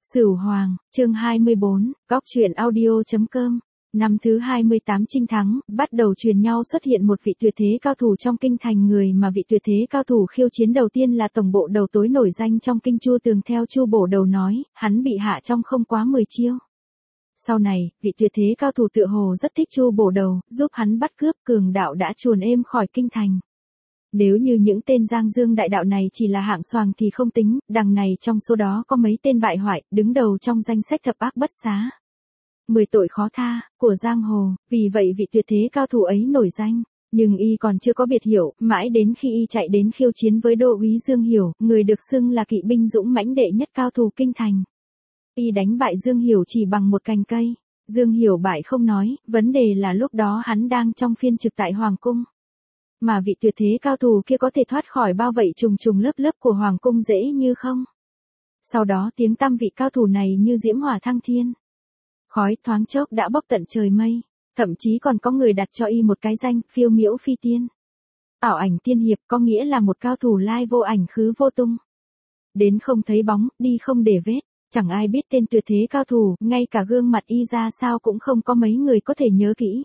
Sửu Hoàng, chương 24, Góc truyện audio.com. Năm thứ 28 chinh thắng, bắt đầu truyền nhau xuất hiện một vị tuyệt thế cao thủ trong kinh thành. Người mà vị tuyệt thế cao thủ khiêu chiến đầu tiên là tổng bộ đầu tối nổi danh trong kinh Chu Tường. Theo Chu Bổ Đầu nói, hắn bị hạ trong không quá 10 chiêu. Sau này, vị tuyệt thế cao thủ tựa hồ rất thích Chu Bổ Đầu, giúp hắn bắt cướp. Cường đạo đã chuồn êm khỏi kinh thành. Nếu như những tên Giang Dương đại đạo này chỉ là hạng xoàng thì không tính, đằng này trong số đó có mấy tên bại hoại, đứng đầu trong danh sách thập ác bất xá. 10 tội khó tha, của giang hồ, vì vậy vị tuyệt thế cao thủ ấy nổi danh. Nhưng y còn chưa có biệt hiệu, mãi đến khi y chạy đến khiêu chiến với đô úy Dương Hiểu, người được xưng là kỵ binh dũng mãnh đệ nhất cao thủ kinh thành. Y đánh bại Dương Hiểu chỉ bằng một cành cây. Dương Hiểu bại không nói, vấn đề là lúc đó hắn đang trong phiên trực tại Hoàng Cung. Mà vị tuyệt thế cao thủ kia có thể thoát khỏi bao vây trùng trùng lớp lớp của Hoàng Cung dễ như không. Sau đó tiếng tăm vị cao thủ này như diễm hỏa thăng thiên. Khói thoáng chốc đã bốc tận trời mây, thậm chí còn có người đặt cho y một cái danh, phiêu miễu phi tiên. Ảo ảnh tiên hiệp có nghĩa là một cao thủ lai vô ảnh khứ vô tung. Đến không thấy bóng, đi không để vết, chẳng ai biết tên tuyệt thế cao thủ, ngay cả gương mặt y ra sao cũng không có mấy người có thể nhớ kỹ.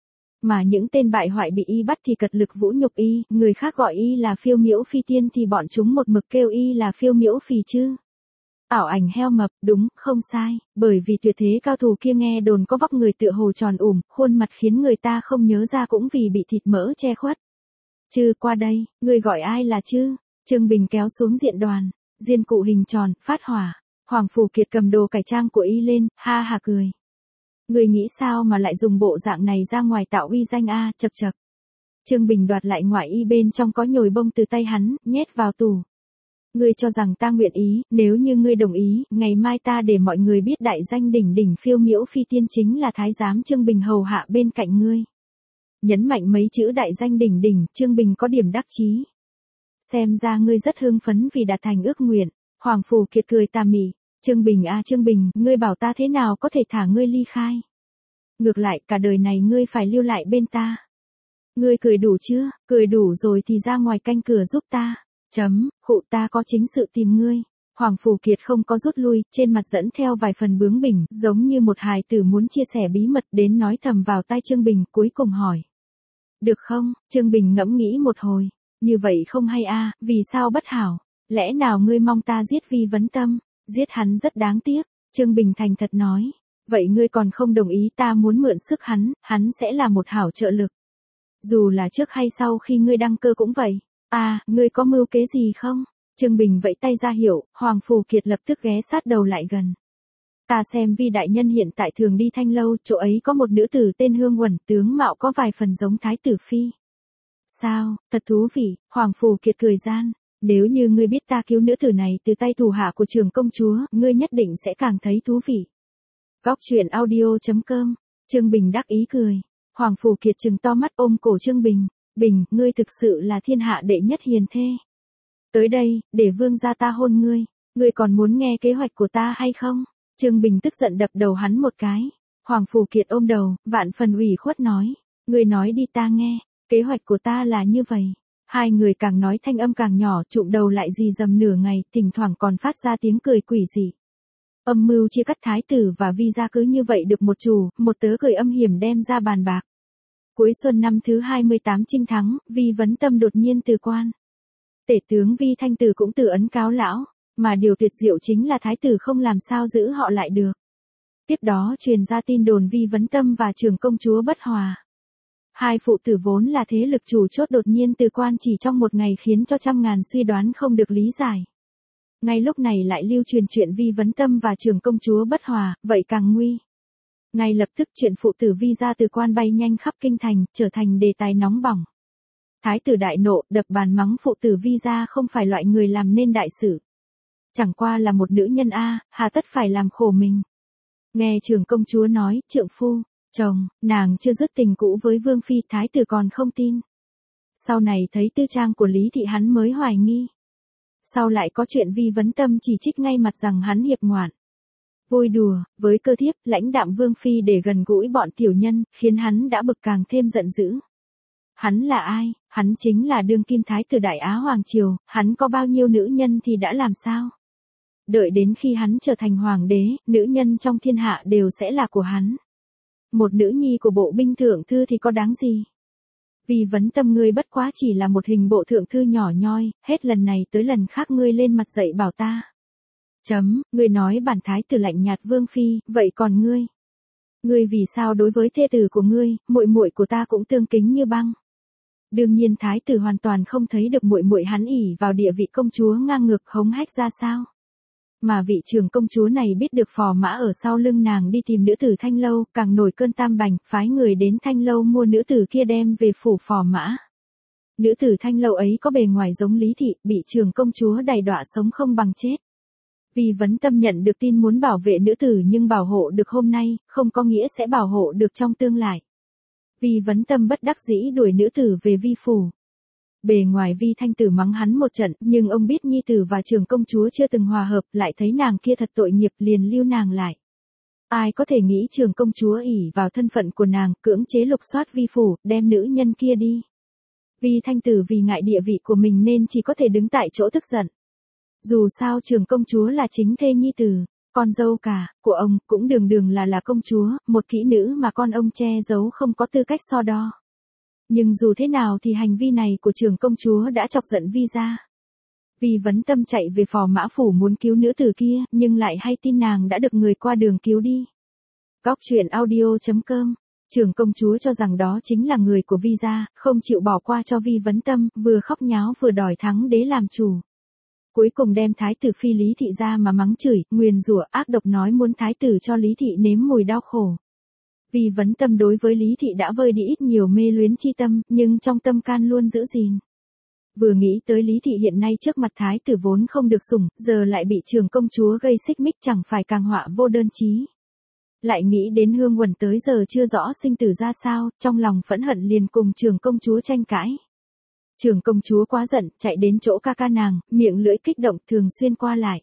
Mà những tên bại hoại bị y bắt thì cật lực vũ nhục y, người khác gọi y là phiêu miễu phi tiên thì bọn chúng một mực kêu y là phiêu miễu phì chứ. Ảo ảnh heo mập, đúng, không sai, bởi vì tuyệt thế cao thủ kia nghe đồn có vóc người tựa hồ tròn khuôn mặt khiến người ta không nhớ ra cũng vì bị thịt mỡ che khuất. Chư qua đây, người gọi ai là chư? Trương Bình kéo xuống diện đoàn, diên cụ hình tròn, phát hỏa, Hoàng Phủ Kiệt cầm đồ cải trang của y lên, ha hà cười. Người nghĩ sao mà lại dùng bộ dạng này ra ngoài tạo uy danh a? Chậc chậc. Trương Bình đoạt lại ngoại y bên trong có nhồi bông từ tay hắn, nhét vào tủ. Ngươi cho rằng ta nguyện ý, nếu như ngươi đồng ý, ngày mai ta để mọi người biết đại danh đỉnh đỉnh phiêu miễu phi tiên chính là thái giám Trương Bình hầu hạ bên cạnh ngươi. Nhấn mạnh mấy chữ đại danh đỉnh đỉnh, Trương Bình có điểm đắc chí. Xem ra ngươi rất hưng phấn vì đạt thành ước nguyện. Hoàng Phủ Kiệt cười tà mị. Trương Bình à Trương Bình, ngươi bảo ta thế nào có thể thả ngươi ly khai. Ngược lại, cả đời này ngươi phải lưu lại bên ta. Ngươi cười đủ chưa? Cười đủ rồi thì ra ngoài canh cửa giúp ta. Khụ ta có chính sự tìm ngươi. Hoàng Phủ Kiệt không có rút lui, trên mặt dẫn theo vài phần bướng bỉnh, giống như một hài tử muốn chia sẻ bí mật đến nói thầm vào tai Trương Bình, cuối cùng hỏi. Được không? Trương Bình ngẫm nghĩ một hồi. Như vậy không hay a, vì sao bất hảo? Lẽ nào ngươi mong ta giết Vi Vấn Tâm? Giết hắn rất đáng tiếc, Trương Bình thành thật nói. Vậy ngươi còn không đồng ý, ta muốn mượn sức hắn sẽ là một hảo trợ lực. Dù là trước hay sau khi ngươi đăng cơ cũng vậy. À, ngươi có mưu kế gì không? Trương Bình vẫy tay ra hiệu, Hoàng Phủ Kiệt lập tức ghé sát đầu lại gần. Ta xem Vi đại nhân hiện tại thường đi Thanh Lâu, chỗ ấy có một nữ tử tên Hương Uẩn, tướng mạo có vài phần giống Thái tử Phi. Sao, thật thú vị, Hoàng Phủ Kiệt cười gian. Nếu như ngươi biết ta cứu nữ tử này từ tay thủ hạ của trưởng công chúa, ngươi nhất định sẽ càng thấy thú vị. Góc truyện audio.com. Trương Bình đắc ý cười. Hoàng Phủ Kiệt trừng to mắt ôm cổ Trương Bình. Bình, ngươi thực sự là thiên hạ đệ nhất hiền thê. Tới đây, để vương gia ta hôn ngươi. Ngươi còn muốn nghe kế hoạch của ta hay không? Trương Bình tức giận đập đầu hắn một cái. Hoàng Phủ Kiệt ôm đầu, vạn phần ủy khuất nói. Ngươi nói đi ta nghe, kế hoạch của ta là như vậy. Hai người càng nói thanh âm càng nhỏ, trụm đầu lại rì rầm nửa ngày, thỉnh thoảng còn phát ra tiếng cười quỷ dị. Âm mưu chia cắt thái tử và Vi gia cứ như vậy được một chủ, một tớ cười âm hiểm đem ra bàn bạc. Cuối xuân năm thứ 28 chinh thắng, Vi Vấn Tâm đột nhiên từ quan. Tể tướng Vi Thanh Từ cũng từ ấn cáo lão, mà điều tuyệt diệu chính là thái tử không làm sao giữ họ lại được. Tiếp đó truyền ra tin đồn Vi Vấn Tâm và trưởng công chúa bất hòa. Hai phụ tử vốn là thế lực chủ chốt đột nhiên từ quan chỉ trong một ngày khiến cho trăm ngàn suy đoán không được lý giải. Ngay lúc này lại lưu truyền chuyện Vi Vấn Tâm và trưởng công chúa bất hòa, vậy càng nguy. Ngay lập tức chuyện phụ tử Vi gia từ quan bay nhanh khắp kinh thành, trở thành đề tài nóng bỏng. Thái tử đại nộ, đập bàn mắng phụ tử Vi gia không phải loại người làm nên đại sự. Chẳng qua là một nữ nhân hà tất phải làm khổ mình. Nghe trưởng công chúa nói, trượng phu, chồng, nàng chưa dứt tình cũ với Vương Phi, thái tử còn không tin. Sau này thấy tư trang của Lý Thị hắn mới hoài nghi. Sau lại có chuyện Vi Vấn Tâm chỉ trích ngay mặt rằng hắn hiệp ngoạn. Vui đùa, với cơ thiếp, lãnh đạm Vương Phi để gần gũi bọn tiểu nhân, khiến hắn đã bực càng thêm giận dữ. Hắn là ai? Hắn chính là đương kim thái tử Đại Á Hoàng Triều, hắn có bao nhiêu nữ nhân thì đã làm sao? đợi đến khi hắn trở thành hoàng đế, nữ nhân trong thiên hạ đều sẽ là của hắn. Một nữ nhi của bộ binh thượng thư thì có đáng gì? Vì vấn tâm ngươi bất quá chỉ là một hình bộ thượng thư nhỏ nhoi, hết lần này tới lần khác ngươi lên mặt dậy bảo ta. Ngươi nói bản thái tử lạnh nhạt vương phi, vậy còn ngươi? Ngươi vì sao đối với thê tử của ngươi, muội muội của ta cũng tương kính như băng? Đương nhiên thái tử hoàn toàn không thấy được muội muội hắn ỷ vào địa vị công chúa ngang ngược hống hách ra sao. Mà vị trưởng công chúa này biết được phò mã ở sau lưng nàng đi tìm nữ tử Thanh Lâu, càng nổi cơn tam bành, phái người đến Thanh Lâu mua nữ tử kia đem về phủ phò mã. Nữ tử Thanh Lâu ấy có bề ngoài giống Lý Thị, bị trưởng công chúa đày đọa sống không bằng chết. Vì vấn tâm nhận được tin muốn bảo vệ nữ tử nhưng bảo hộ được hôm nay, không có nghĩa sẽ bảo hộ được trong tương lai. Vì vấn tâm bất đắc dĩ đuổi nữ tử về vi phủ. Bề ngoài Vi Thanh Tử mắng hắn một trận, nhưng ông biết nhi tử và trưởng công chúa chưa từng hòa hợp, lại thấy nàng kia thật tội nghiệp liền lưu nàng lại. Ai có thể nghĩ trưởng công chúa ỷ vào thân phận của nàng, cưỡng chế lục soát vi phủ, đem nữ nhân kia đi. Vi Thanh Tử vì ngại địa vị của mình nên chỉ có thể đứng tại chỗ tức giận. Dù sao trưởng công chúa là chính thê nhi tử, con dâu cả, của ông, cũng đường đường là công chúa, một kỹ nữ mà con ông che giấu không có tư cách so đo. Nhưng dù thế nào thì hành vi này của trưởng công chúa đã chọc giận Vi gia. Vi vấn tâm chạy về phò mã phủ muốn cứu nữ tử kia, nhưng lại hay tin nàng đã được người qua đường cứu đi. Góc truyện audio.com. Trưởng công chúa cho rằng đó chính là người của Vi gia, không chịu bỏ qua cho Vi vấn tâm, vừa khóc nháo vừa đòi thắng đế làm chủ. Cuối cùng đem thái tử phi Lý Thị ra mà mắng chửi, nguyền rủa ác độc nói muốn thái tử cho Lý Thị nếm mùi đau khổ. Vì vấn tâm đối với Lý Thị đã vơi đi ít nhiều mê luyến chi tâm, nhưng trong tâm can luôn giữ gìn. Vừa nghĩ tới Lý Thị hiện nay trước mặt thái tử vốn không được sủng, giờ lại bị trưởng công chúa gây xích mích chẳng phải càng họa vô đơn chí. Lại nghĩ đến Hương Uẩn tới giờ chưa rõ sinh tử ra sao, trong lòng phẫn hận liền cùng trưởng công chúa tranh cãi. Trưởng công chúa quá giận, chạy đến chỗ ca ca nàng, miệng lưỡi kích động thường xuyên qua lại.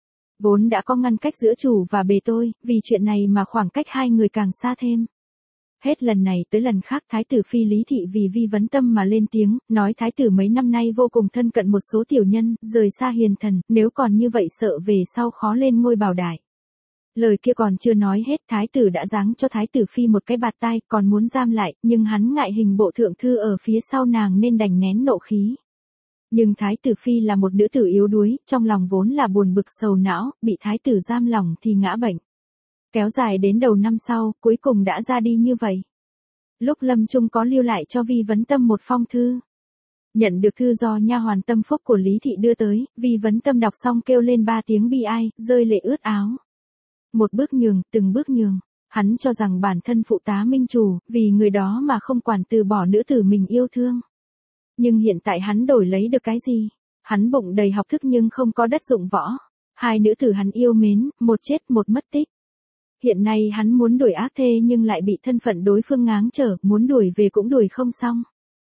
Vốn đã có ngăn cách giữa chủ và bề tôi, vì chuyện này mà khoảng cách hai người càng xa thêm. Hết lần này tới lần khác thái tử phi Lý Thị vì Vi vấn tâm mà lên tiếng, nói thái tử mấy năm nay vô cùng thân cận một số tiểu nhân, rời xa hiền thần, nếu còn như vậy sợ về sau khó lên ngôi bảo đại. Lời kia còn chưa nói hết, thái tử đã giáng cho thái tử phi một cái bạt tai, còn muốn giam lại, nhưng hắn ngại hình bộ thượng thư ở phía sau nàng nên đành nén nộ khí. Nhưng thái tử phi là một nữ tử yếu đuối, trong lòng vốn là buồn bực sầu não, bị thái tử giam lòng thì ngã bệnh. Kéo dài đến đầu năm sau, cuối cùng đã ra đi như vậy. Lúc lâm chung có lưu lại cho Vi vấn tâm một phong thư. Nhận được thư do nha hoàn Tâm Phúc của Lý Thị đưa tới, Vi vấn tâm đọc xong kêu lên 3 tiếng bi ai, rơi lệ ướt áo. Một bước nhường, từng bước nhường. Hắn cho rằng bản thân phụ tá minh chủ, vì người đó mà không quản từ bỏ nữ tử mình yêu thương. Nhưng hiện tại hắn đổi lấy được cái gì? Hắn bụng đầy học thức nhưng không có đất dụng võ. Hai nữ tử hắn yêu mến, một chết một mất tích. Hiện nay hắn muốn đuổi ác thê nhưng lại bị thân phận đối phương ngáng trở, muốn đuổi về cũng đuổi không xong.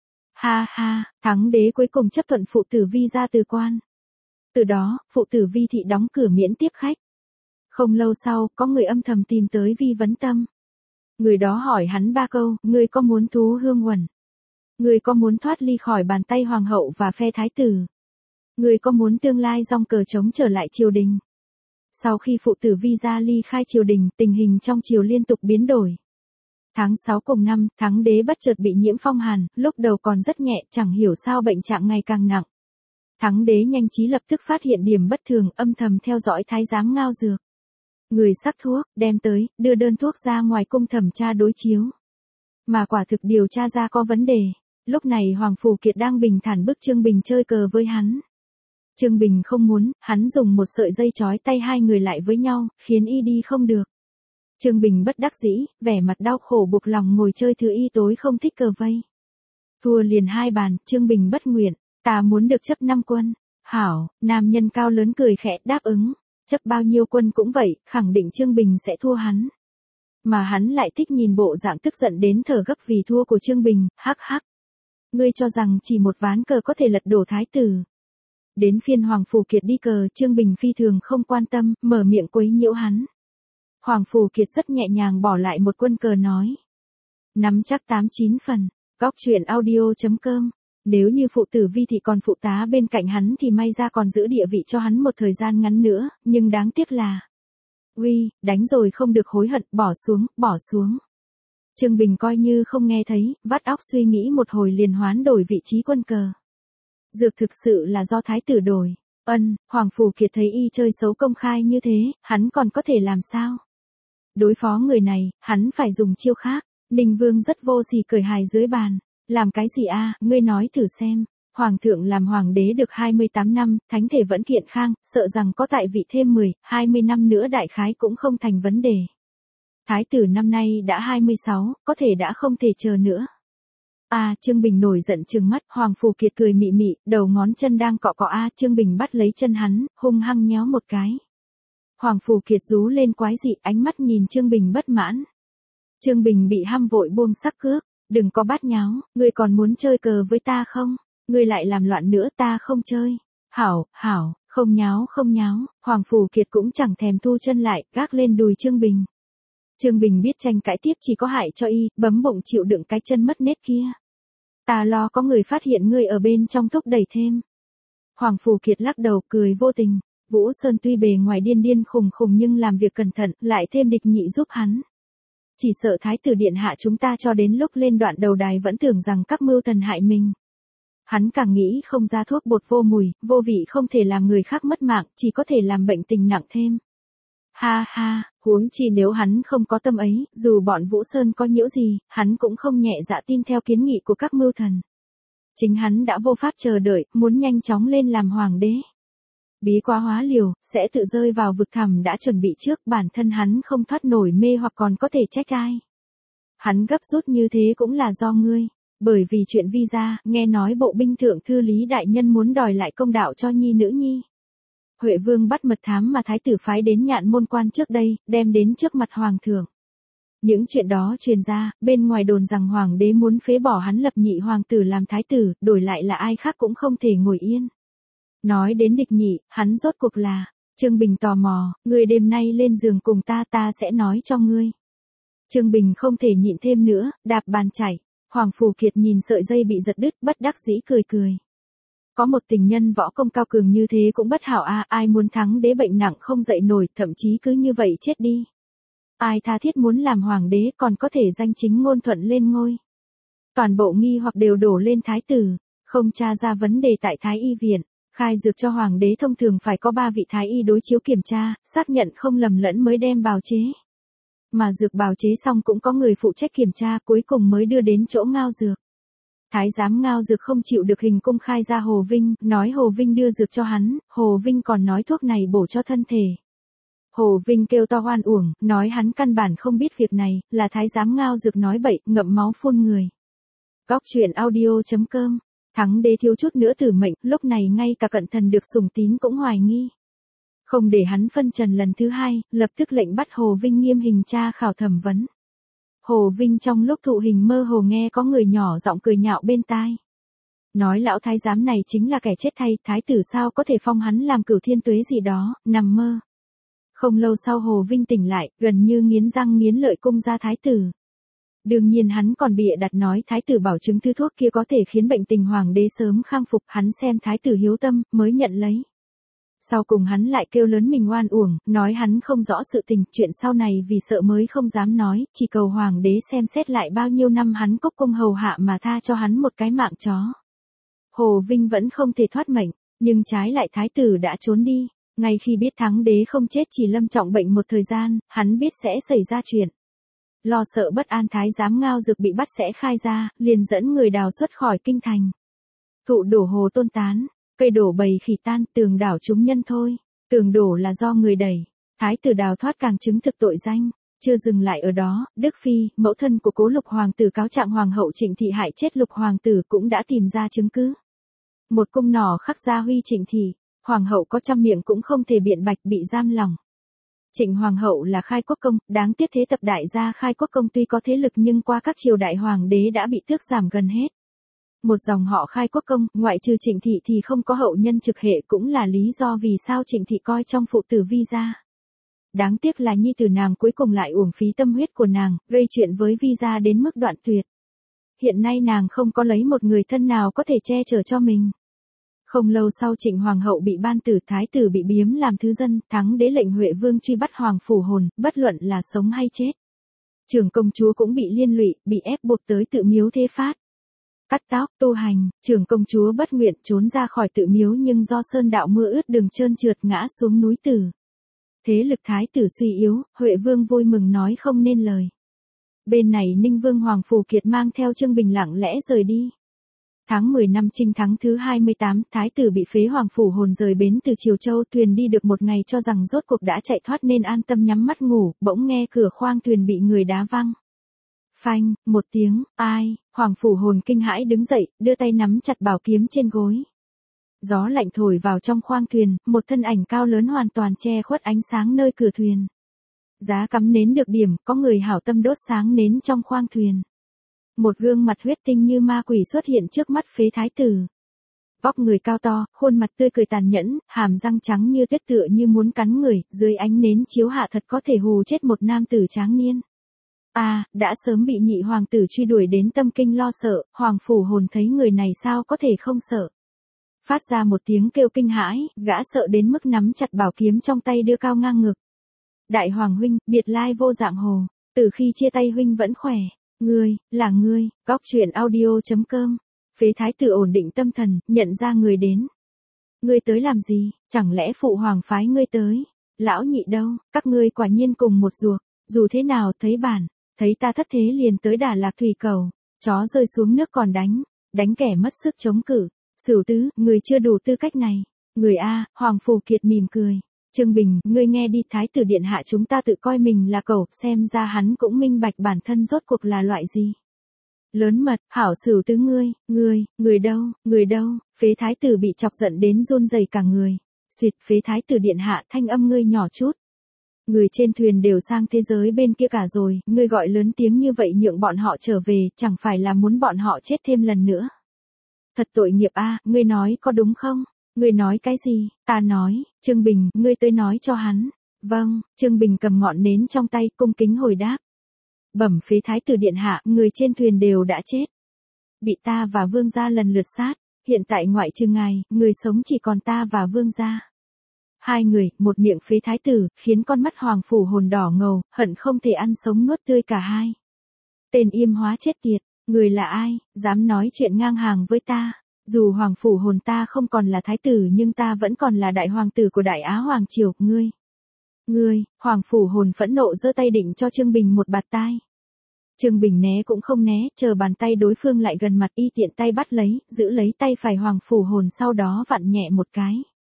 Ha ha, thắng đế cuối cùng chấp thuận phụ tử Vi ra từ quan. Từ đó, phụ tử Vi thị đóng cửa miễn tiếp khách. Không lâu sau, có người âm thầm tìm tới Vi vấn tâm. Người đó hỏi hắn 3 câu, ngươi có muốn thú Hương Uẩn? Ngươi có muốn thoát ly khỏi bàn tay hoàng hậu và phe thái tử? Ngươi có muốn tương lai dòng cờ trống trở lại triều đình? Sau khi phụ tử Vi ra ly khai triều đình, tình hình trong triều liên tục biến đổi. Tháng 6 cùng năm, thắng đế bất chợt bị nhiễm phong hàn, lúc đầu còn rất nhẹ, chẳng hiểu sao bệnh trạng ngày càng nặng. Thắng đế nhanh trí lập tức phát hiện điểm bất thường, âm thầm theo dõi thái giám Ngao Dược. Người sắc thuốc, đem tới, đưa đơn thuốc ra ngoài cung thẩm tra đối chiếu. Mà quả thực điều tra ra có vấn đề. Lúc này Hoàng Phù Kiệt đang bình thản bức Trương Bình chơi cờ với hắn. Trương Bình không muốn, hắn dùng một sợi dây trói tay hai người lại với nhau, khiến y đi không được. Trương Bình bất đắc dĩ, vẻ mặt đau khổ buộc lòng ngồi chơi thứ y tối không thích cờ vây. Thua liền 2 bàn, Trương Bình bất nguyện, ta muốn được chấp 5 quân. Hảo, nam nhân cao lớn cười khẽ đáp ứng. Chấp bao nhiêu quân cũng vậy, khẳng định Trương Bình sẽ thua hắn. Mà hắn lại thích nhìn bộ dạng tức giận đến thở gấp vì thua của Trương Bình, hắc hắc. Ngươi cho rằng chỉ một ván cờ có thể lật đổ thái tử. Đến phiên Hoàng Phù Kiệt đi cờ, Trương Bình phi thường không quan tâm, mở miệng quấy nhiễu hắn. Hoàng Phù Kiệt rất nhẹ nhàng bỏ lại một quân cờ nói. Nắm chắc 8-9 phần. Góc truyện audio.com Nếu như phụ tử Vi thị còn phụ tá bên cạnh hắn thì may ra còn giữ địa vị cho hắn một thời gian ngắn nữa, nhưng đáng tiếc là uy, đánh rồi không được hối hận, bỏ xuống, bỏ xuống. Trương Bình coi như không nghe thấy, vắt óc suy nghĩ một hồi liền hoán đổi vị trí quân cờ. Dược thực sự là do thái tử đổi. Hoàng Phủ Kiệt thấy y chơi xấu công khai như thế, hắn còn có thể làm sao? Đối phó người này, hắn phải dùng chiêu khác. Ninh Vương rất vô sỉ cười hài dưới bàn. Làm cái gì a, ngươi nói thử xem. Hoàng thượng làm hoàng đế được 28 năm, thánh thể vẫn kiện khang, sợ rằng có tại vị thêm 10, 20 năm nữa đại khái cũng không thành vấn đề. Thái tử năm nay đã 26, có thể đã không thể chờ nữa. Trương Bình nổi giận trừng mắt, Hoàng Phủ Kiệt cười mị mị, đầu ngón chân đang cọ cọ Trương Bình bắt lấy chân hắn, hung hăng nhéo một cái. Hoàng Phủ Kiệt rú lên quái dị, ánh mắt nhìn Trương Bình bất mãn. Trương Bình bị hăm vội buông sắc cước, đừng có bát nháo, ngươi còn muốn chơi cờ với ta không? Ngươi lại làm loạn nữa ta không chơi. Hảo, không nháo. Hoàng Phủ Kiệt cũng chẳng thèm thu chân lại, gác lên đùi Trương Bình. Trương Bình biết tranh cãi tiếp chỉ có hại cho y, bấm bụng chịu đựng cái chân mất nết kia. Ta lo có người phát hiện ngươi ở bên trong thúc đẩy thêm. Hoàng Phủ Kiệt lắc đầu cười vô tình. Vũ Sơn tuy bề ngoài điên khùng nhưng làm việc cẩn thận, lại thêm địch nhị giúp hắn. Chỉ sợ thái tử điện hạ chúng ta cho đến lúc lên đoạn đầu đài vẫn tưởng rằng các mưu thần hại mình. Hắn càng nghĩ không ra thuốc bột vô mùi, vô vị không thể làm người khác mất mạng, chỉ có thể làm bệnh tình nặng thêm. Ha, huống chi nếu hắn không có tâm ấy, dù bọn Vũ Sơn có nhiễu gì, hắn cũng không nhẹ dạ tin theo kiến nghị của các mưu thần. Chính hắn đã vô pháp chờ đợi, muốn nhanh chóng lên làm hoàng đế. Bí quá hóa liều, sẽ tự rơi vào vực thẳm đã chuẩn bị trước, bản thân hắn không thoát nổi mê hoặc còn có thể trách ai. Hắn gấp rút như thế cũng là do ngươi, bởi vì chuyện visa, nghe nói bộ binh thượng thư Lý đại nhân muốn đòi lại công đạo cho nhi nữ nhi. Huệ Vương bắt mật thám mà thái tử phái đến Nhạn Môn Quan trước đây, đem đến trước mặt hoàng thượng. Những chuyện đó truyền ra, bên ngoài đồn rằng hoàng đế muốn phế bỏ hắn lập nhị hoàng tử làm thái tử, đổi lại là ai khác cũng không thể ngồi yên. Nói đến địch nhị, hắn rốt cuộc là, Trương Bình tò mò, ngươi đêm nay lên giường cùng ta sẽ nói cho ngươi. Trương Bình không thể nhịn thêm nữa, đạp bàn chảy. Hoàng Phủ Kiệt nhìn sợi dây bị giật đứt, bất đắc dĩ cười. Có một tình nhân võ công cao cường như thế cũng bất hảo ai muốn thắng đế bệnh nặng không dậy nổi, thậm chí cứ như vậy chết đi. Ai tha thiết muốn làm hoàng đế còn có thể danh chính ngôn thuận lên ngôi. Toàn bộ nghi hoặc đều đổ lên thái tử, không tra ra vấn đề tại thái y viện. Khai dược cho hoàng đế thông thường phải có 3 vị thái y đối chiếu kiểm tra, xác nhận không lầm lẫn mới đem bào chế. Mà dược bào chế xong cũng có người phụ trách kiểm tra, cuối cùng mới đưa đến chỗ Ngao Dược. Thái giám Ngao Dược không chịu được hình cung khai ra Hồ Vinh, nói Hồ Vinh đưa dược cho hắn, Hồ Vinh còn nói thuốc này bổ cho thân thể. Hồ Vinh kêu to oan uổng, nói hắn căn bản không biết việc này, là thái giám Ngao Dược nói bậy, ngậm máu phun người. Góc truyện audio.com. Thắng đế thiếu chút nữa tử mệnh, lúc này ngay cả cận thần được sủng tín cũng hoài nghi. Không để hắn phân trần lần thứ hai, lập tức lệnh bắt Hồ Vinh nghiêm hình tra khảo thẩm vấn. Hồ Vinh trong lúc thụ hình mơ hồ nghe có người nhỏ giọng cười nhạo bên tai. Nói lão thái giám này chính là kẻ chết thay, thái tử sao có thể phong hắn làm cửu thiên tuế gì đó, nằm mơ. Không lâu sau Hồ Vinh tỉnh lại, gần như nghiến răng nghiến lợi cung ra thái tử. Đương nhiên hắn còn bịa đặt nói thái tử bảo chứng thứ thuốc kia có thể khiến bệnh tình hoàng đế sớm khang phục, hắn xem thái tử hiếu tâm, mới nhận lấy. Sau cùng hắn lại kêu lớn mình oan uổng, nói hắn không rõ sự tình, chuyện sau này vì sợ mới không dám nói, chỉ cầu hoàng đế xem xét lại bao nhiêu năm hắn cốc cung hầu hạ mà tha cho hắn một cái mạng chó. Hồ Vinh vẫn không thể thoát mệnh, nhưng trái lại thái tử đã trốn đi, ngay khi biết thắng đế không chết chỉ lâm trọng bệnh một thời gian, hắn biết sẽ xảy ra chuyện. Lo sợ bất an thái giám Ngao Dược bị bắt sẽ khai ra, liền dẫn người đào xuất khỏi kinh thành. Thụ đổ hồ tôn tán, cây đổ bầy khỉ tan, tường đảo chúng nhân thôi. Tường đổ là do người đẩy. Thái tử đào thoát càng chứng thực tội danh. Chưa dừng lại ở đó, Đức Phi, mẫu thân của cố Lục hoàng tử cáo trạng hoàng hậu Trịnh Thị hại chết Lục hoàng tử cũng đã tìm ra chứng cứ. Một cung nỏ khắc gia huy Trịnh Thị, hoàng hậu có trăm miệng cũng không thể biện bạch, bị giam lòng. Trịnh hoàng hậu là khai quốc công, đáng tiếc thế tập đại gia khai quốc công tuy có thế lực nhưng qua các triều đại hoàng đế đã bị tước giảm gần hết. Một dòng họ khai quốc công, ngoại trừ Trịnh Thị thì không có hậu nhân trực hệ, cũng là lý do vì sao Trịnh Thị coi trong phụ tử Vi gia. Đáng tiếc là nhi tử nàng cuối cùng lại uổng phí tâm huyết của nàng, gây chuyện với Vi gia đến mức đoạn tuyệt. hiện nay nàng không có lấy một người thân nào có thể che chở cho mình. Không lâu sau Trịnh Hoàng hậu bị ban tử thái tử bị biếm làm thứ dân, thắng đế lệnh Huệ vương truy bắt Hoàng Phủ Hồn, bất luận là sống hay chết. Trưởng công chúa cũng bị liên lụy, bị ép buộc tới tự miếu thế phát. Cắt tóc, tu hành, trưởng công chúa bất nguyện trốn ra khỏi tự miếu nhưng do sơn đạo mưa ướt đường trơn trượt ngã xuống núi Tử. Thế lực thái tử suy yếu, Huệ vương vui mừng nói không nên lời. Bên này Ninh Vương Hoàng Phủ Kiệt mang theo Trương Bình lặng lẽ rời đi. Tháng 10 năm Chinh tháng thứ 28, thái tử bị phế Hoàng Phủ Hồn rời bến từ Triều Châu, thuyền đi được một ngày cho rằng rốt cuộc đã chạy thoát nên an tâm nhắm mắt ngủ, bỗng nghe cửa khoang thuyền bị người đá văng. Phanh, một tiếng, ai, Hoàng Phủ Hồn kinh hãi đứng dậy, đưa tay nắm chặt bảo kiếm trên gối. Gió lạnh thổi vào trong khoang thuyền, một thân ảnh cao lớn hoàn toàn che khuất ánh sáng nơi cửa thuyền. Giá cắm nến được điểm, có người hảo tâm đốt sáng nến trong khoang thuyền. Một gương mặt huyết tinh như ma quỷ xuất hiện trước mắt phế thái tử. Vóc người cao to, khuôn mặt tươi cười tàn nhẫn, hàm răng trắng như tuyết tựa như muốn cắn người, dưới ánh nến chiếu hạ thật có thể hù chết một nam tử tráng niên. Đã sớm bị nhị hoàng tử truy đuổi đến tâm kinh lo sợ, Hoàng Phủ Hồn thấy người này sao có thể không sợ. Phát ra một tiếng kêu kinh hãi, gã sợ đến mức nắm chặt bảo kiếm trong tay đưa cao ngang ngực. Đại hoàng huynh, biệt lai vô dạng hồ, từ khi chia tay huynh vẫn khỏe. Ngươi, là ngươi, góc truyện audio.com. Phế thái tử ổn định tâm thần, nhận ra người đến. Ngươi tới làm gì, chẳng lẽ phụ hoàng phái ngươi tới? Lão nhị đâu, các ngươi quả nhiên cùng một ruột, dù thế nào thấy bản, thấy ta thất thế liền tới Đà Lạc thủy cầu, chó rơi xuống nước còn đánh kẻ mất sức chống cự. Sửu tứ, người chưa đủ tư cách này. Người A, Hoàng Phủ Kiệt mỉm cười. Trương Bình, ngươi nghe đi, thái tử điện hạ chúng ta tự coi mình là cẩu, xem ra hắn cũng minh bạch bản thân rốt cuộc là loại gì. Lớn mật, hảo Sửu tứ người đâu, phế thái tử bị chọc giận đến run rẩy cả người. Xuyệt, phế thái tử điện hạ, thanh âm ngươi nhỏ chút. Người trên thuyền đều sang thế giới bên kia cả rồi, ngươi gọi lớn tiếng như vậy nhượng bọn họ trở về, chẳng phải là muốn bọn họ chết thêm lần nữa. Thật tội nghiệp a, ngươi nói có đúng không? Ngươi nói cái gì? Ta nói, Trương Bình, ngươi tới nói cho hắn. Vâng, Trương Bình cầm ngọn nến trong tay cung kính hồi đáp. Bẩm phế thái tử điện hạ, người trên thuyền đều đã chết. Bị ta và vương gia lần lượt sát, hiện tại ngoại trừ ngài, người sống chỉ còn ta và vương gia. Hai người, một miệng phế thái tử, khiến con mắt Hoàng Phủ Hồn đỏ ngầu, hận không thể ăn sống nuốt tươi cả hai. Tên yêm hóa chết tiệt. Người là ai, dám nói chuyện ngang hàng với ta? Dù Hoàng Phủ Hồn ta không còn là thái tử nhưng ta vẫn còn là đại hoàng tử của Đại Á Hoàng Triều, ngươi, Hoàng Phủ Hồn phẫn nộ giơ tay định cho Trương Bình một bạt tai. Trương Bình né cũng không né, chờ bàn tay đối phương lại gần mặt y tiện tay bắt lấy, giữ lấy tay phải Hoàng Phủ Hồn sau đó vặn nhẹ một cái.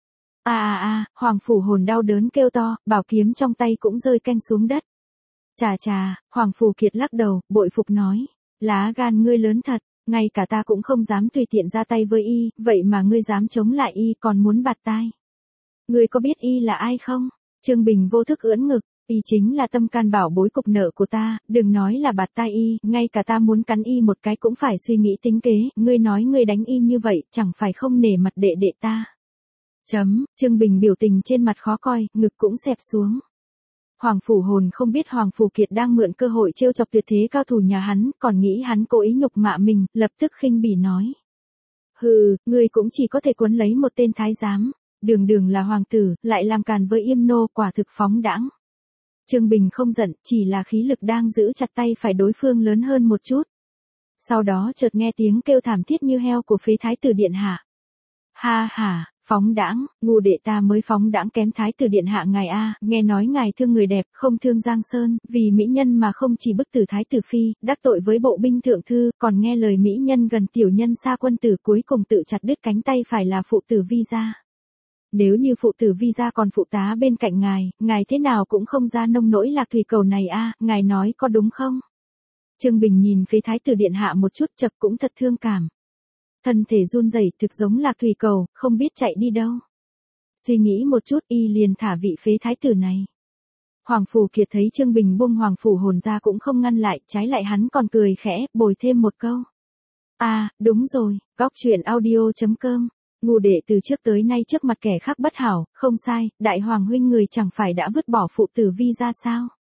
Hoàng Phủ Hồn đau đớn kêu to, bảo kiếm trong tay cũng rơi canh xuống đất. Chà, Hoàng Phủ Kiệt lắc đầu, bội phục nói. Lá gan ngươi lớn thật, ngay cả ta cũng không dám tùy tiện ra tay với y, vậy mà ngươi dám chống lại y còn muốn bạt tai. Ngươi có biết y là ai không? Trương Bình vô thức ưỡn ngực, y chính là tâm can bảo bối cục nợ của ta, đừng nói là bạt tai y, ngay cả ta muốn cắn y một cái cũng phải suy nghĩ tính kế, ngươi nói ngươi đánh y như vậy, chẳng phải không nể mặt đệ đệ ta. Trương Bình biểu tình trên mặt khó coi, ngực cũng xẹp xuống. Hoàng Phủ Hồn không biết Hoàng Phủ Kiệt đang mượn cơ hội trêu chọc tuyệt thế cao thủ nhà hắn, còn nghĩ hắn cố ý nhục mạ mình, lập tức khinh bỉ nói. Hừ, ngươi cũng chỉ có thể cuốn lấy một tên thái giám, đường là hoàng tử, lại làm càn với yêm nô, quả thực phóng đãng. Trương Bình không giận, chỉ là khí lực đang giữ chặt tay phải đối phương lớn hơn một chút. Sau đó chợt nghe tiếng kêu thảm thiết như heo của phế thái tử điện hạ. Ha, phóng đãng, ngu đệ ta mới phóng đãng kém thái tử điện hạ ngài a, nghe nói ngài thương người đẹp, không thương Giang Sơn, vì mỹ nhân mà không chỉ bức tử thái tử phi, đắc tội với bộ binh thượng thư, còn nghe lời mỹ nhân gần tiểu nhân xa quân tử cuối cùng tự chặt đứt cánh tay phải là phụ tử Vi gia. Nếu như phụ tử Vi gia còn phụ tá bên cạnh ngài thế nào cũng không ra nông nỗi Lạc thủy cầu này a, ngài nói có đúng không? Trương Bình nhìn phía thái tử điện hạ một chút chập cũng thật thương cảm. Thân thể run rẩy thực giống Lạc thủy cầu, không biết chạy đi đâu. Suy nghĩ một chút y liền thả vị phế thái tử này. Hoàng Phủ Kiệt thấy Trương Bình buông Hoàng Phủ Hồn ra cũng không ngăn lại, trái lại hắn còn cười khẽ, bồi thêm một câu. Đúng rồi, góc truyện audio.com. Ngu đệ từ trước tới nay trước mặt kẻ khác bất hảo, không sai, đại hoàng huynh người chẳng phải đã vứt bỏ phụ tử Vi gia sao?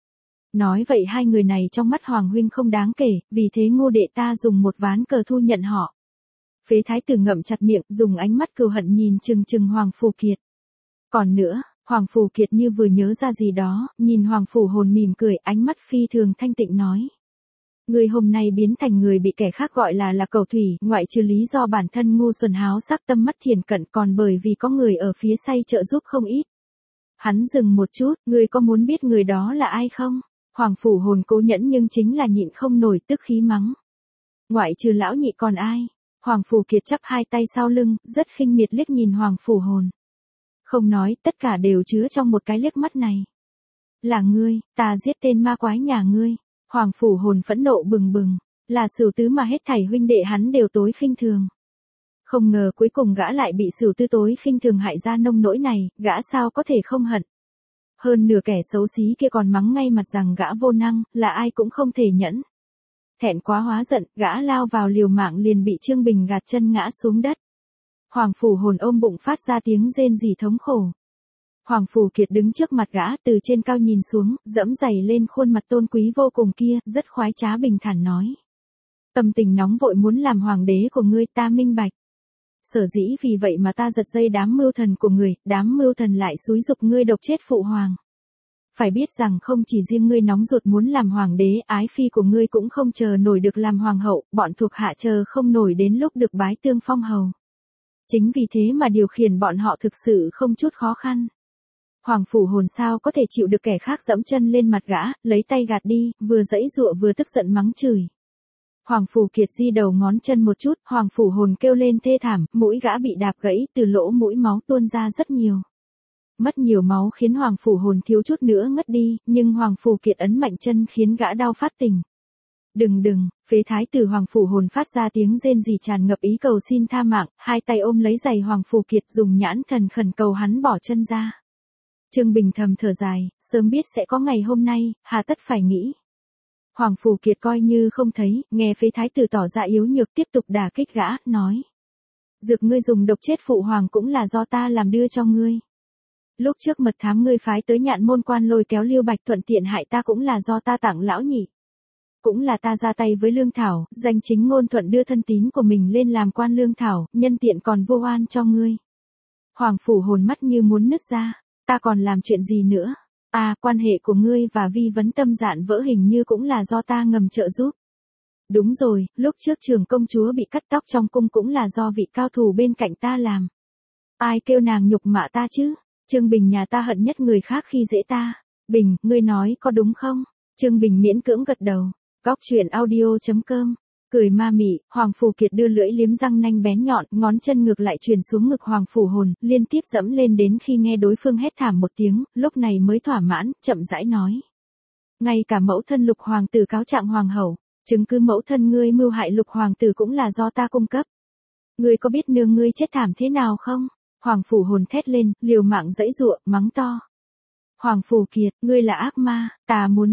Nói vậy hai người này trong mắt Hoàng huynh không đáng kể, vì thế Ngô đệ ta dùng một ván cờ thu nhận họ. Phế thái tử ngậm chặt miệng, dùng ánh mắt cừu hận nhìn chừng chừng Hoàng Phù Kiệt. Còn nữa, Hoàng Phù Kiệt như vừa nhớ ra gì đó, nhìn Hoàng Phủ Hồn mỉm cười, ánh mắt phi thường thanh tịnh nói. Người hôm nay biến thành người bị kẻ khác gọi là cầu thủy, ngoại trừ lý do bản thân ngu xuẩn háo sắc tâm mắt thiền cận, còn bởi vì có người ở phía say trợ giúp không ít. Hắn dừng một chút, người có muốn biết người đó là ai không? Hoàng Phủ Hồn cố nhẫn nhưng chính là nhịn không nổi, tức khí mắng. Ngoại trừ lão nhị còn ai? Hoàng Phù Kiệt chắp hai tay sau lưng, rất khinh miệt liếc nhìn Hoàng Phủ Hồn. Không nói, tất cả đều chứa trong một cái liếc mắt này. Là ngươi, ta giết tên ma quái nhà ngươi. Hoàng Phủ Hồn phẫn nộ bừng bừng, là Sửu Tứ mà hết thảy huynh đệ hắn đều tối khinh thường. Không ngờ cuối cùng gã lại bị Sửu Tứ tối khinh thường hại ra nông nỗi này, gã sao có thể không hận. Hơn nửa kẻ xấu xí kia còn mắng ngay mặt rằng gã vô năng, là ai cũng không thể nhẫn. Thẹn quá hóa giận, gã lao vào liều mạng liền bị Trương Bình gạt chân ngã xuống đất. Hoàng Phủ Hồn ôm bụng phát ra tiếng rên rỉ thống khổ. Hoàng Phù Kiệt đứng trước mặt gã, từ trên cao nhìn xuống, dẫm giày lên khuôn mặt tôn quý vô cùng kia, rất khoái trá bình thản nói. Tâm tình nóng vội muốn làm hoàng đế của ngươi, ta minh bạch. Sở dĩ vì vậy mà ta giật dây đám mưu thần của người, đám mưu thần lại xúi giục ngươi độc chết phụ hoàng. Phải biết rằng không chỉ riêng ngươi nóng ruột muốn làm hoàng đế, ái phi của ngươi cũng không chờ nổi được làm hoàng hậu, bọn thuộc hạ chờ không nổi đến lúc được bái tương phong hầu. Chính vì thế mà điều khiển bọn họ thực sự không chút khó khăn. Hoàng Phủ Hồn sao có thể chịu được kẻ khác dẫm chân lên mặt gã, lấy tay gạt đi, vừa giãy giụa vừa tức giận mắng chửi. Hoàng Phù Kiệt di đầu ngón chân một chút, Hoàng Phủ Hồn kêu lên thê thảm, mũi gã bị đạp gãy, từ lỗ mũi máu tuôn ra rất nhiều. Mất nhiều máu khiến Hoàng Phủ Hồn thiếu chút nữa ngất đi, nhưng Hoàng Phù Kiệt ấn mạnh chân khiến gã đau phát tỉnh. Đừng, phế thái tử Hoàng Phủ Hồn phát ra tiếng rên rỉ tràn ngập ý cầu xin tha mạng, hai tay ôm lấy giày Hoàng Phù Kiệt dùng nhãn thần khẩn cầu hắn bỏ chân ra. Trương Bình thầm thở dài, sớm biết sẽ có ngày hôm nay, hà tất phải nghĩ. Hoàng Phù Kiệt coi như không thấy, nghe phế thái tử tỏ ra yếu nhược tiếp tục đả kích gã, nói. Dược ngươi dùng độc chết phụ hoàng cũng là do ta làm đưa cho ngươi. Lúc trước mật thám ngươi phái tới Nhạn Môn Quan lôi kéo Lưu Bạch thuận tiện hại ta cũng là do ta tặng lão nhị. Cũng là ta ra tay với Lương Thảo, danh chính ngôn thuận đưa thân tín của mình lên làm quan Lương Thảo, nhân tiện còn vô oan cho ngươi. Hoàng Phủ Hồn mắt như muốn nứt ra. Ta còn làm chuyện gì nữa? Quan hệ của ngươi và Vi Vấn Tâm dạn vỡ hình như cũng là do ta ngầm trợ giúp. Đúng rồi, lúc trước Trường công chúa bị cắt tóc trong cung cũng là do vị cao thủ bên cạnh ta làm. Ai kêu nàng nhục mạ ta chứ? Trương Bình nhà ta hận nhất người khác khi dễ ta. Bình, ngươi nói có đúng không? Trương Bình miễn cưỡng gật đầu. Góc truyện audio.com Cười ma mị, Hoàng Phù Kiệt đưa lưỡi liếm răng nanh bén nhọn, ngón chân ngược lại truyền xuống ngực Hoàng Phủ Hồn, liên tiếp dẫm lên đến khi nghe đối phương hét thảm một tiếng, lúc này mới thỏa mãn, chậm rãi nói. Ngay cả mẫu thân Lục hoàng tử cáo trạng hoàng hậu, chứng cứ mẫu thân ngươi mưu hại Lục hoàng tử cũng là do ta cung cấp. Ngươi có biết nương ngươi chết thảm thế nào không? Hoàng Phủ Hồn thét lên, liều mạng giãy giụa, mắng to. Hoàng Phù Kiệt, ngươi là ác ma, ta muốn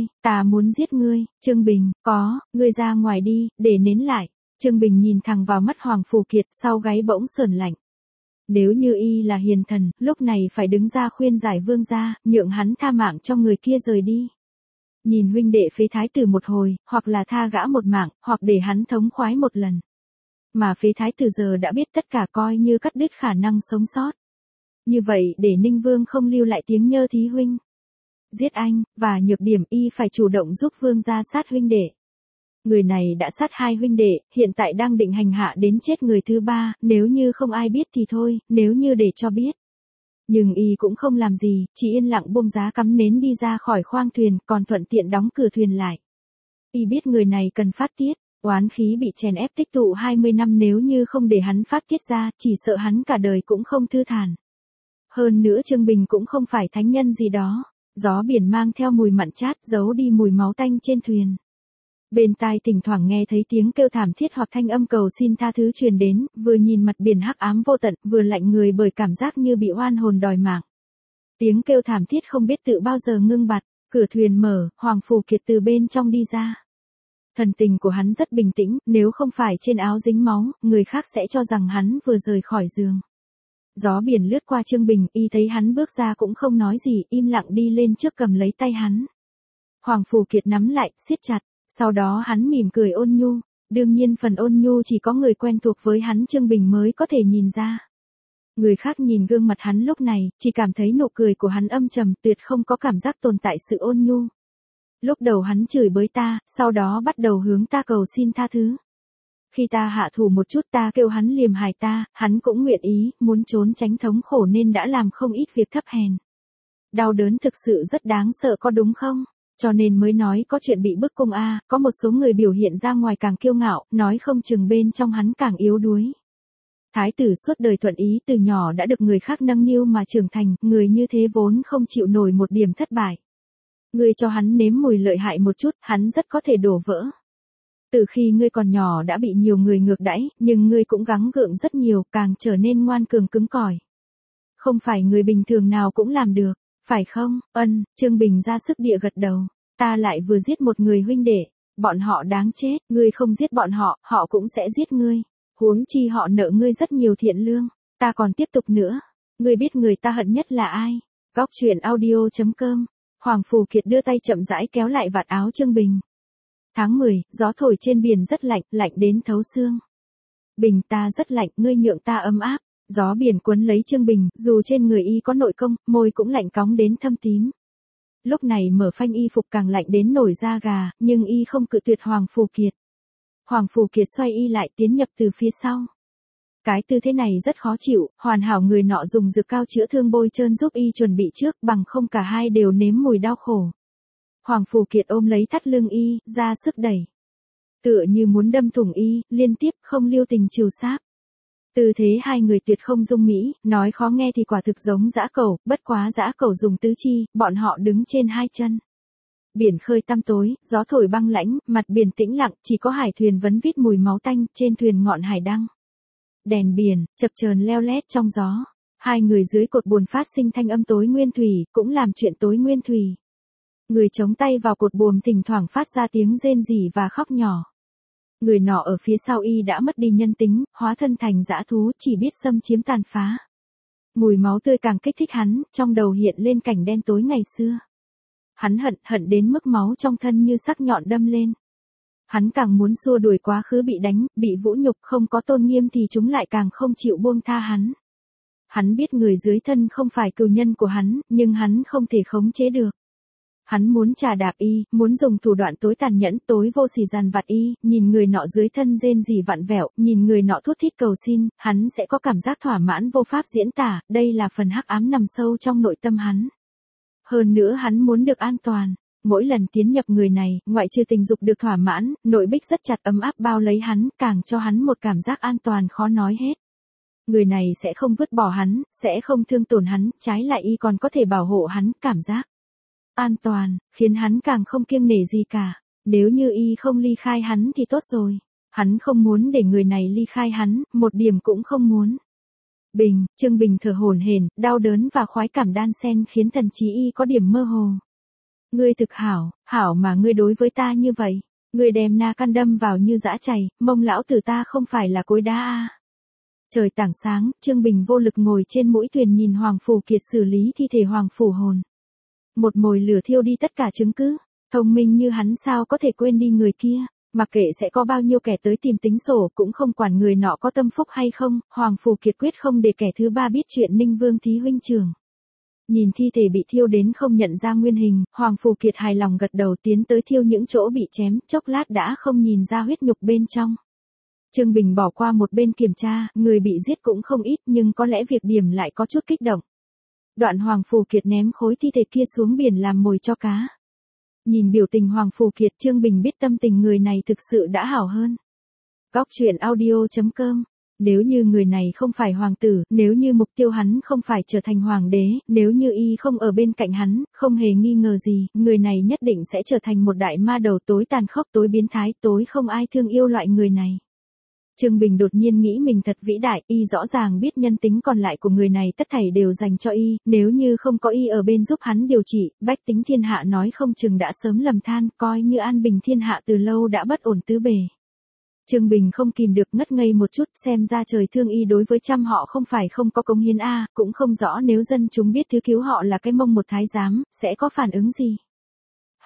giết ngươi, Trương Bình, ngươi ra ngoài đi, để nến lại. Trương Bình nhìn thẳng vào mắt Hoàng Phù Kiệt, sau gáy bỗng sởn lạnh. Nếu như y là hiền thần, lúc này phải đứng ra khuyên giải vương gia, nhượng hắn tha mạng cho người kia rời đi. Nhìn huynh đệ phế thái tử một hồi, hoặc là tha gã một mạng, hoặc để hắn thống khoái một lần. Mà phế thái tử giờ đã biết tất cả coi như cắt đứt khả năng sống sót. Như vậy để Ninh Vương không lưu lại tiếng nhơ thí huynh. Giết anh, và nhược điểm y phải chủ động giúp vương gia sát huynh đệ. Người này đã sát hai huynh đệ, hiện tại đang định hành hạ đến chết người thứ ba, nếu như không ai biết thì thôi, nếu như để cho biết. Nhưng y cũng không làm gì, chỉ yên lặng buông giá cắm nến đi ra khỏi khoang thuyền, còn thuận tiện đóng cửa thuyền lại. Y biết người này cần phát tiết, oán khí bị chèn ép tích tụ 20 năm nếu như không để hắn phát tiết ra, chỉ sợ hắn cả đời cũng không thư thản. Hơn nữa Trương Bình cũng không phải thánh nhân gì đó, gió biển mang theo mùi mặn chát giấu đi mùi máu tanh trên thuyền. Bên tai thỉnh thoảng nghe thấy tiếng kêu thảm thiết hoặc thanh âm cầu xin tha thứ truyền đến, vừa nhìn mặt biển hắc ám vô tận, vừa lạnh người bởi cảm giác như bị oan hồn đòi mạng. Tiếng kêu thảm thiết không biết tự bao giờ ngưng bặt, cửa thuyền mở, Hoàng Phù Kiệt từ bên trong đi ra. Thần tình của hắn rất bình tĩnh, nếu không phải trên áo dính máu, người khác sẽ cho rằng hắn vừa rời khỏi giường. Gió biển lướt qua Trương Bình, y thấy hắn bước ra cũng không nói gì, im lặng đi lên trước cầm lấy tay hắn. Hoàng Phù Kiệt nắm lại, siết chặt, sau đó hắn mỉm cười ôn nhu. Đương nhiên phần ôn nhu chỉ có người quen thuộc với hắn Trương Bình mới có thể nhìn ra. Người khác nhìn gương mặt hắn lúc này, chỉ cảm thấy nụ cười của hắn âm trầm, tuyệt không có cảm giác tồn tại sự ôn nhu. Lúc đầu hắn chửi bới ta, sau đó bắt đầu hướng ta cầu xin tha thứ. Khi ta hạ thủ một chút ta kêu hắn liềm hại ta, hắn cũng nguyện ý, muốn trốn tránh thống khổ nên đã làm không ít việc thấp hèn. Đau đớn thực sự rất đáng sợ có đúng không? Cho nên mới nói có chuyện bị bức cung a, có một số người biểu hiện ra ngoài càng kiêu ngạo, nói không chừng bên trong hắn càng yếu đuối. Thái tử suốt đời thuận ý từ nhỏ đã được người khác nâng niu mà trưởng thành, người như thế vốn không chịu nổi một điểm thất bại. Ngươi cho hắn nếm mùi lợi hại một chút, hắn rất có thể đổ vỡ. Từ khi ngươi còn nhỏ đã bị nhiều người ngược đãi, nhưng ngươi cũng gắng gượng rất nhiều, càng trở nên ngoan cường cứng cỏi. Không phải người bình thường nào cũng làm được, phải không? Trương Bình ra sức địa gật đầu. Ta lại vừa giết một người huynh đệ, bọn họ đáng chết, ngươi không giết bọn họ, họ cũng sẽ giết ngươi. Huống chi họ nợ ngươi rất nhiều thiện lương, ta còn tiếp tục nữa. Ngươi biết người ta hận nhất là ai? Góc truyện audio.com. Hoàng Phù Kiệt đưa tay chậm rãi kéo lại vạt áo Trương Bình. Tháng 10, gió thổi trên biển rất lạnh, lạnh đến thấu xương. Bình ta rất lạnh, ngươi nhượng ta ấm áp. Gió biển cuốn lấy Trương Bình, dù trên người y có nội công, môi cũng lạnh cóng đến thâm tím. Lúc này mở phanh y phục càng lạnh đến nổi da gà, nhưng y không cự tuyệt Hoàng Phù Kiệt. Hoàng Phù Kiệt xoay y lại tiến nhập từ phía sau. Cái tư thế này rất khó chịu, hoàn hảo người nọ dùng dược cao chữa thương bôi trơn giúp y chuẩn bị trước, bằng không cả hai đều nếm mùi đau khổ. Hoàng Phù Kiệt ôm lấy thắt lưng y, ra sức đẩy. Tựa như muốn đâm thủng y, liên tiếp không lưu tình trừ sáp. Tư thế hai người tuyệt không dung mỹ, nói khó nghe thì quả thực giống dã cẩu, bất quá dã cẩu dùng tứ chi, bọn họ đứng trên hai chân. Biển khơi tăm tối, gió thổi băng lãnh, mặt biển tĩnh lặng, chỉ có hải thuyền vấn vít mùi máu tanh, trên thuyền ngọn hải đăng. Đèn biển, chập chờn leo lét trong gió. Hai người dưới cột buồm phát sinh thanh âm tối nguyên thủy, cũng làm chuyện tối nguyên thủy. Người chống tay vào cột buồm thỉnh thoảng phát ra tiếng rên rỉ và khóc nhỏ. Người nọ ở phía sau y đã mất đi nhân tính, hóa thân thành dã thú, chỉ biết xâm chiếm tàn phá. Mùi máu tươi càng kích thích hắn, trong đầu hiện lên cảnh đen tối ngày xưa. Hắn hận đến mức máu trong thân như sắc nhọn đâm lên. Hắn càng muốn xua đuổi quá khứ bị đánh, bị vũ nhục, không có tôn nghiêm thì chúng lại càng không chịu buông tha hắn. Hắn biết người dưới thân không phải cừu nhân của hắn, nhưng hắn không thể khống chế được. Hắn muốn trà đạp y, muốn dùng thủ đoạn tối tàn nhẫn, tối vô sỉ dằn vặt y, nhìn người nọ dưới thân rên rỉ vặn vẹo, nhìn người nọ thút thít cầu xin, hắn sẽ có cảm giác thỏa mãn vô pháp diễn tả, đây là phần hắc ám nằm sâu trong nội tâm hắn. Hơn nữa hắn muốn được an toàn. Mỗi lần tiến nhập người này, ngoại trừ tình dục được thỏa mãn, nội bích rất chặt ấm áp bao lấy hắn, càng cho hắn một cảm giác an toàn khó nói hết. Người này sẽ không vứt bỏ hắn, sẽ không thương tổn hắn, trái lại y còn có thể bảo hộ hắn, cảm giác an toàn, khiến hắn càng không kiêng nể gì cả. Nếu như y không ly khai hắn thì tốt rồi. Hắn không muốn để người này ly khai hắn, một điểm cũng không muốn. Trương Bình thở hổn hển, đau đớn và khoái cảm đan xen khiến thần trí y có điểm mơ hồ. Ngươi thực hảo mà ngươi đối với ta như vậy. Ngươi đem na căn đâm vào như dã chày, mông lão tử ta không phải là cối đá à. Trời tảng sáng, Trương Bình vô lực ngồi trên mũi thuyền nhìn Hoàng Phù Kiệt xử lý thi thể Hoàng Phủ Hồn. Một mồi lửa thiêu đi tất cả chứng cứ, thông minh như hắn sao có thể quên đi người kia, mặc kệ sẽ có bao nhiêu kẻ tới tìm tính sổ cũng không quản người nọ có tâm phúc hay không, Hoàng Phù Kiệt quyết không để kẻ thứ ba biết chuyện Ninh Vương Thí huynh trưởng. Nhìn thi thể bị thiêu đến không nhận ra nguyên hình, Hoàng Phù Kiệt hài lòng gật đầu tiến tới thiêu những chỗ bị chém, chốc lát đã không nhìn ra huyết nhục bên trong. Trương Bình bỏ qua một bên kiểm tra, người bị giết cũng không ít nhưng có lẽ việc điểm lại có chút kích động. Đoạn Hoàng Phù Kiệt ném khối thi thể kia xuống biển làm mồi cho cá. Nhìn biểu tình Hoàng Phù Kiệt, Trương Bình biết tâm tình người này thực sự đã hảo hơn. Góc truyện audio.com. Nếu như người này không phải hoàng tử, nếu như mục tiêu hắn không phải trở thành hoàng đế, nếu như y không ở bên cạnh hắn, không hề nghi ngờ gì, người này nhất định sẽ trở thành một đại ma đầu tối tàn khốc, tối biến thái, tối không ai thương yêu loại người này. Trương Bình đột nhiên nghĩ mình thật vĩ đại, y rõ ràng biết nhân tính còn lại của người này tất thảy đều dành cho y, nếu như không có y ở bên giúp hắn điều trị, bách tính thiên hạ nói không chừng đã sớm lầm than, coi như an bình thiên hạ từ lâu đã bất ổn tứ bề. Trương Bình không kìm được ngất ngây một chút, xem ra trời thương y đối với trăm họ không phải không có cống hiến a, cũng không rõ nếu dân chúng biết thứ cứu họ là cái mông một thái giám, sẽ có phản ứng gì.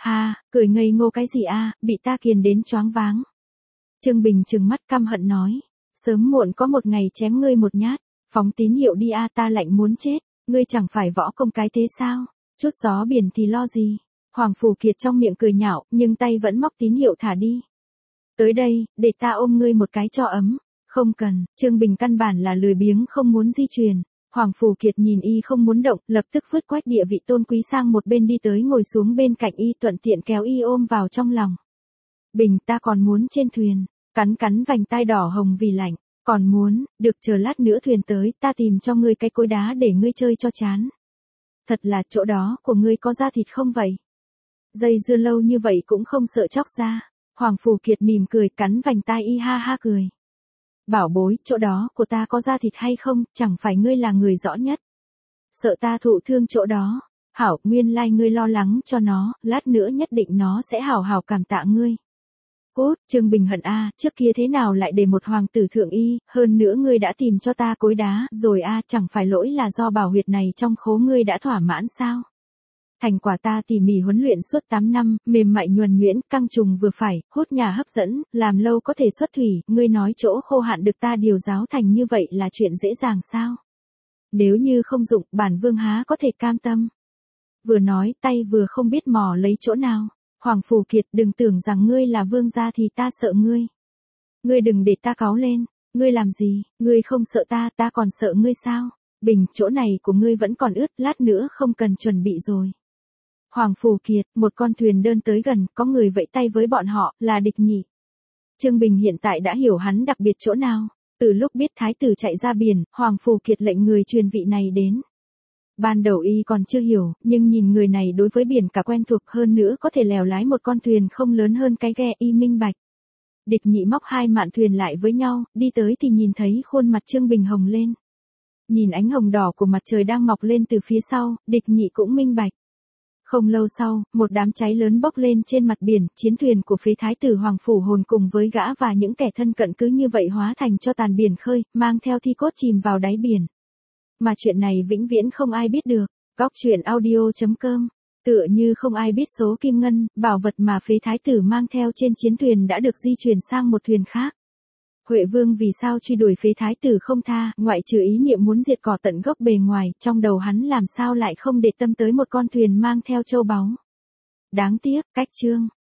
Ha, cười ngây ngô cái gì a, bị ta kiền đến choáng váng. Trương Bình trừng mắt căm hận nói, sớm muộn có một ngày chém ngươi một nhát, phóng tín hiệu đi a, ta lạnh muốn chết, ngươi chẳng phải võ công cái thế sao, chút gió biển thì lo gì. Hoàng Phủ Kiệt trong miệng cười nhạo, nhưng tay vẫn móc tín hiệu thả đi. Tới đây, để ta ôm ngươi một cái cho ấm. Không cần, Trương Bình căn bản là lười biếng không muốn di chuyển. Hoàng Phủ Kiệt nhìn y không muốn động, lập tức vứt quách địa vị tôn quý sang một bên đi tới ngồi xuống bên cạnh y, thuận tiện kéo y ôm vào trong lòng. Bình, ta còn muốn trên thuyền, cắn cắn vành tai đỏ hồng vì lạnh, còn muốn, được, chờ lát nữa thuyền tới, ta tìm cho ngươi cái cối đá để ngươi chơi cho chán. Thật là chỗ đó của ngươi có da thịt không vậy? Dây dưa lâu như vậy cũng không sợ chóc da. Hoàng Phủ Kiệt mỉm cười cắn vành tai y, ha ha cười. Bảo bối, chỗ đó của ta có da thịt hay không, chẳng phải ngươi là người rõ nhất. Sợ ta thụ thương chỗ đó. Hảo, nguyên lai ngươi lo lắng cho nó, lát nữa nhất định nó sẽ hảo hảo cảm tạ ngươi. Cốt, Trương Bình hận a, trước kia thế nào lại để một hoàng tử thượng y, hơn nữa ngươi đã tìm cho ta cối đá, rồi a, chẳng phải lỗi là do bảo huyệt này trong khố ngươi đã thỏa mãn sao? Thành quả ta tỉ mỉ huấn luyện suốt 8 năm, mềm mại nhuần nhuyễn, căng trùng vừa phải, hút nhà hấp dẫn, làm lâu có thể xuất thủy, ngươi nói chỗ khô hạn được ta điều giáo thành như vậy là chuyện dễ dàng sao? Nếu như không dụng, bản vương há có thể cam tâm. Vừa nói, tay vừa không biết mò lấy chỗ nào. Hoàng Phủ Kiệt, đừng tưởng rằng ngươi là vương gia thì ta sợ ngươi. Ngươi đừng để ta cáu lên, ngươi làm gì, ngươi không sợ ta, ta còn sợ ngươi sao? Bình, chỗ này của ngươi vẫn còn ướt, lát nữa không cần chuẩn bị rồi. Hoàng Phủ Kiệt, một con thuyền đơn tới gần, có người vẫy tay với bọn họ, là Địch Nhị. Trương Bình hiện tại đã hiểu hắn đặc biệt chỗ nào. Từ lúc biết thái tử chạy ra biển, Hoàng Phủ Kiệt lệnh người truyền vị này đến. Ban đầu y còn chưa hiểu, nhưng nhìn người này đối với biển cả quen thuộc, hơn nữa có thể lèo lái một con thuyền không lớn hơn cái ghe, y minh bạch. Địch Nhị móc hai mạn thuyền lại với nhau, đi tới thì nhìn thấy khuôn mặt Trương Bình hồng lên. Nhìn ánh hồng đỏ của mặt trời đang mọc lên từ phía sau, Địch Nhị cũng minh bạch. Không lâu sau, một đám cháy lớn bốc lên trên mặt biển, chiến thuyền của phế thái tử Hoàng Phủ Hồn cùng với gã và những kẻ thân cận cứ như vậy hóa thành cho tàn biển khơi, mang theo thi cốt chìm vào đáy biển. Mà chuyện này vĩnh viễn không ai biết được. Góc truyện audio.com, tựa như không ai biết số kim ngân, bảo vật mà phế thái tử mang theo trên chiến thuyền đã được di chuyển sang một thuyền khác. Huệ Vương vì sao truy đuổi phế thái tử không tha, ngoại trừ ý niệm muốn diệt cỏ tận gốc bề ngoài, trong đầu hắn làm sao lại không để tâm tới một con thuyền mang theo châu báu. Đáng tiếc, cách chương.